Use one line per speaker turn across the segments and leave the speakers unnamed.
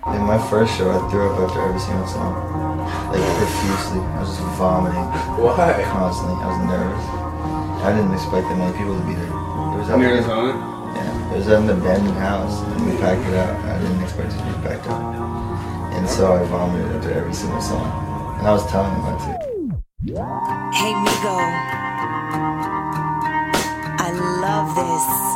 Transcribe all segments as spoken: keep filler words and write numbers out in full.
In my first show, I threw up after every single song. Like, profusely. I was just vomiting.
Why?
Constantly. I was nervous. I didn't expect that many people to be there. It was
In Arizona?
Yeah. It was at an abandoned house, and we packed it out. I didn't expect it to be packed out. And so I vomited after every single song. And I was telling them that too.
Hey, Migo. I love this.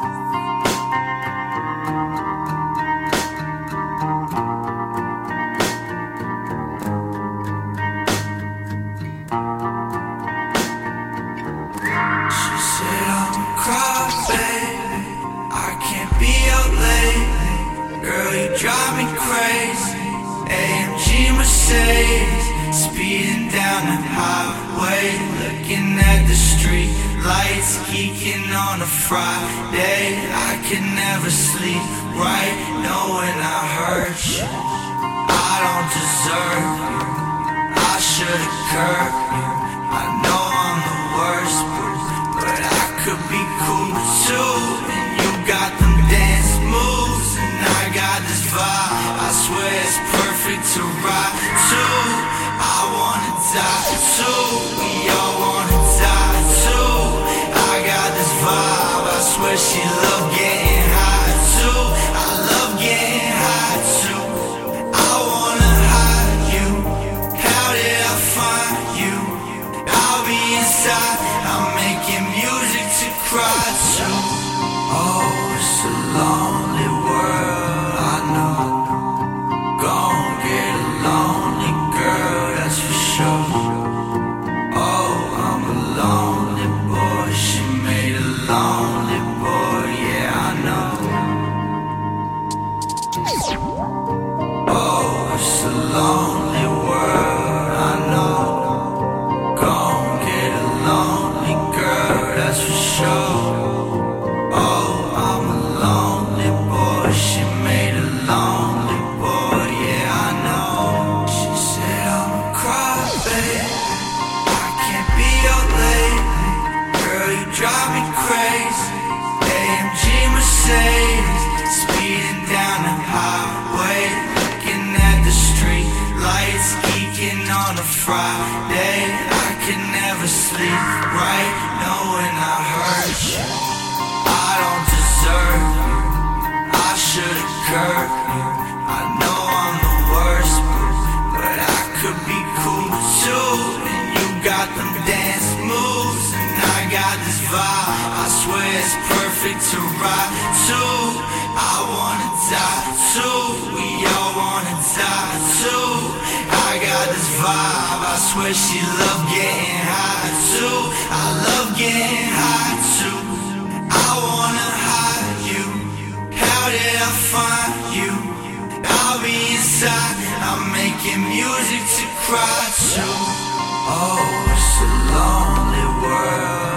Drive me crazy, A M G Mercedes, speeding down the highway, looking at the street lights, geeking on a Friday. I could never sleep right, knowing I hurt you. I don't deserve you, I should've curbed you. I know I'm the worst, but I could be cool too. And you got them dance moves, and I got this vibe. I swear it's perfect to ride to. I wanna die too. We all wanna die too. I got this vibe. I swear she love getting high too. I love getting high too. I wanna hide you. How did I find you? I'll be inside. I'm making music to cry to. Oh, it's a lonely world, I know. Gon' get a lonely girl, that's for sure. Oh, I'm a lonely boy, she made a lonely boy, yeah, I know. Oh, it's a lonely world, I know. Gon' get a lonely girl, that's for sure. Drive me crazy, A M G Mercedes, speeding down the highway, looking at the street lights, geeking on a Friday. I could never sleep right, knowing I hurt you. I don't deserve you, I should've curbed you. I know I'm the worst, but I could be cool too. And you got them dance moves, and I got this vibe. I swear it's perfect to ride to. I wanna die too. We all wanna die too. I got this vibe. I swear she love getting high too. I love getting high too. I wanna hide you. How did I find you? I'll be inside. I'm making music to cry to. Oh, it's a lonely world.